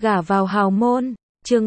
Gả vào hào môn, chương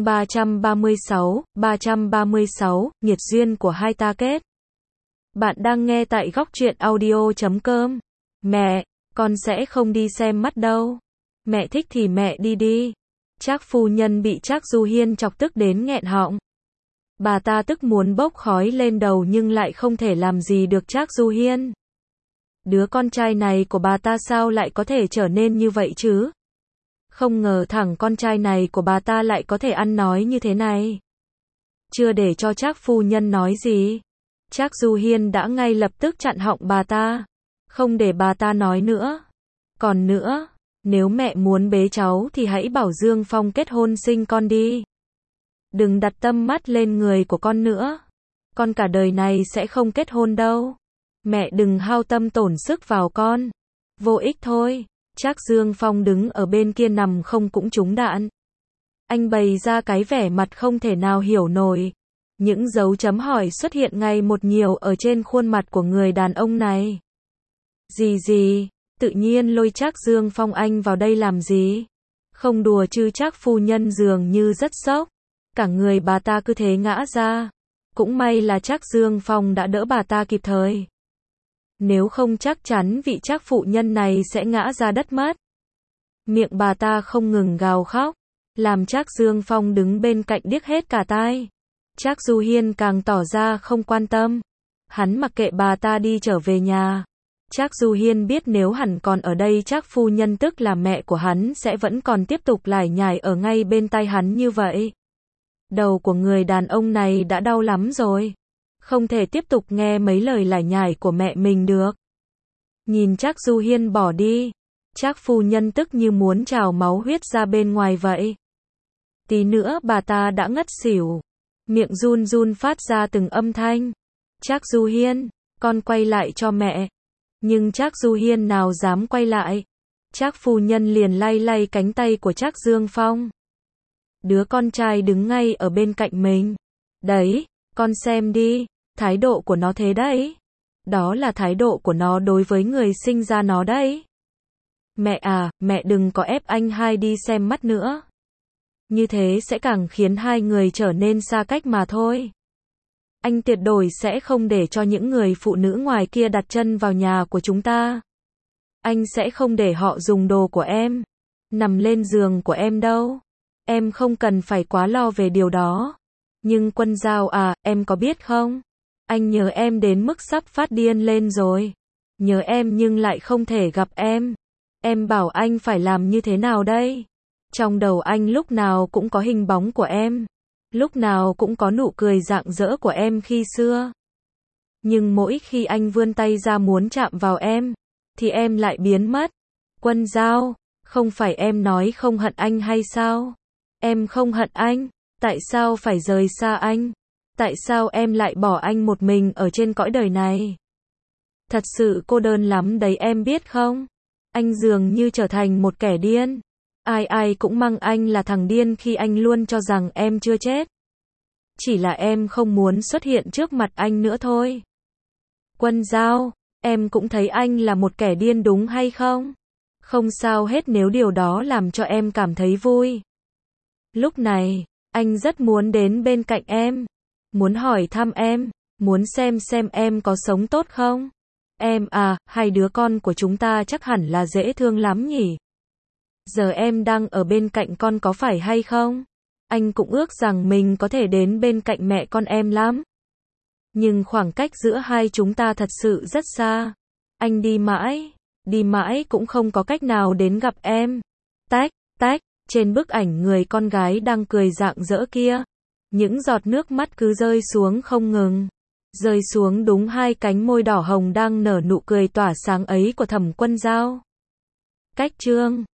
336, nghiệt duyên của hai ta kết. Bạn đang nghe tại Góc Truyện Audio.com. Mẹ, con sẽ không đi xem mắt đâu. Mẹ thích thì mẹ đi đi. Trác phu nhân bị Trác Du Hiên chọc tức đến nghẹn họng. Bà ta tức muốn bốc khói lên đầu nhưng lại không thể làm gì được Trác Du Hiên. Đứa con trai này của bà ta sao lại có thể trở nên như vậy chứ? Không ngờ thằng con trai này của bà ta lại có thể ăn nói như thế này. Chưa để cho Trác phu nhân nói gì, Trác Du Hiên đã ngay lập tức chặn họng bà ta, không để bà ta nói nữa. Còn nữa, nếu mẹ muốn bế cháu thì hãy bảo Dương Phong kết hôn sinh con đi. Đừng đặt tâm mắt lên người của con nữa. Con cả đời này sẽ không kết hôn đâu. Mẹ đừng hao tâm tổn sức vào con. Vô ích thôi. Trác Dương Phong đứng ở bên kia nằm không cũng trúng đạn. Anh bày ra cái vẻ mặt không thể nào hiểu nổi. Những dấu chấm hỏi xuất hiện ngày một nhiều ở trên khuôn mặt của người đàn ông này. Gì, tự nhiên lôi Trác Dương Phong anh vào đây làm gì? Không đùa chứ? Trác phu nhân dường như rất sốc. Cả người bà ta cứ thế ngã ra. Cũng may là Trác Dương Phong đã đỡ bà ta kịp thời. Nếu không chắc chắn vị Trác phụ nhân này sẽ ngã ra đất mất. Miệng bà ta không ngừng gào khóc, làm Trác Dương Phong đứng bên cạnh điếc hết cả tai. Trác Du Hiên càng tỏ ra không quan tâm. Hắn mặc kệ bà ta đi trở về nhà. Trác Du Hiên biết nếu hắn còn ở đây Trác phu nhân tức là mẹ của hắn sẽ vẫn còn tiếp tục lải nhải ở ngay bên tai hắn như vậy. Đầu của người đàn ông này đã đau lắm rồi. Không thể tiếp tục nghe mấy lời lải nhải của mẹ mình được. Nhìn Trác Du Hiên bỏ đi, Trác phu nhân tức như muốn trào máu huyết ra bên ngoài vậy. Tí nữa bà ta đã ngất xỉu. Miệng run run phát ra từng âm thanh. Trác Du Hiên, con quay lại cho mẹ. Nhưng Trác Du Hiên nào dám quay lại. Trác phu nhân liền lay lay cánh tay của Trác Dương Phong. Đứa con trai đứng ngay ở bên cạnh mình. Đấy, con xem đi, thái độ của nó thế đấy. Đó là thái độ của nó đối với người sinh ra nó đấy. Mẹ à, mẹ đừng có ép anh hai đi xem mắt nữa. Như thế sẽ càng khiến hai người trở nên xa cách mà thôi. Anh tuyệt đối sẽ không để cho những người phụ nữ ngoài kia đặt chân vào nhà của chúng ta. Anh sẽ không để họ dùng đồ của em, nằm lên giường của em đâu. Em không cần phải quá lo về điều đó. Nhưng Quân Giao à, em có biết không? Anh nhớ em đến mức sắp phát điên lên rồi. Nhớ em nhưng lại không thể gặp em. Em bảo anh phải làm như thế nào đây? Trong đầu anh lúc nào cũng có hình bóng của em. Lúc nào cũng có nụ cười rạng rỡ của em khi xưa. Nhưng mỗi khi anh vươn tay ra muốn chạm vào em, thì em lại biến mất. Quân Giao, không phải em nói không hận anh hay sao? Em không hận anh. Tại sao phải rời xa anh? Tại sao em lại bỏ anh một mình ở trên cõi đời này? Thật sự cô đơn lắm đấy em biết không? Anh dường như trở thành một kẻ điên. Ai cũng mang anh là thằng điên khi anh luôn cho rằng em chưa chết. Chỉ là em không muốn xuất hiện trước mặt anh nữa thôi. Quân Giao, em cũng thấy anh là một kẻ điên đúng hay không? Không sao hết nếu điều đó làm cho em cảm thấy vui. Lúc này, anh rất muốn đến bên cạnh em. Muốn hỏi thăm em. Muốn xem em có sống tốt không? Em à, hai đứa con của chúng ta chắc hẳn là dễ thương lắm nhỉ? Giờ em đang ở bên cạnh con có phải hay không? Anh cũng ước rằng mình có thể đến bên cạnh mẹ con em lắm. Nhưng khoảng cách giữa hai chúng ta thật sự rất xa. Anh đi mãi cũng không có cách nào đến gặp em. Tách. Trên bức ảnh người con gái đang cười rạng rỡ kia, những giọt nước mắt cứ rơi xuống không ngừng. Rơi xuống đúng hai cánh môi đỏ hồng đang nở nụ cười tỏa sáng ấy của Thẩm Quân Giao. Cách chương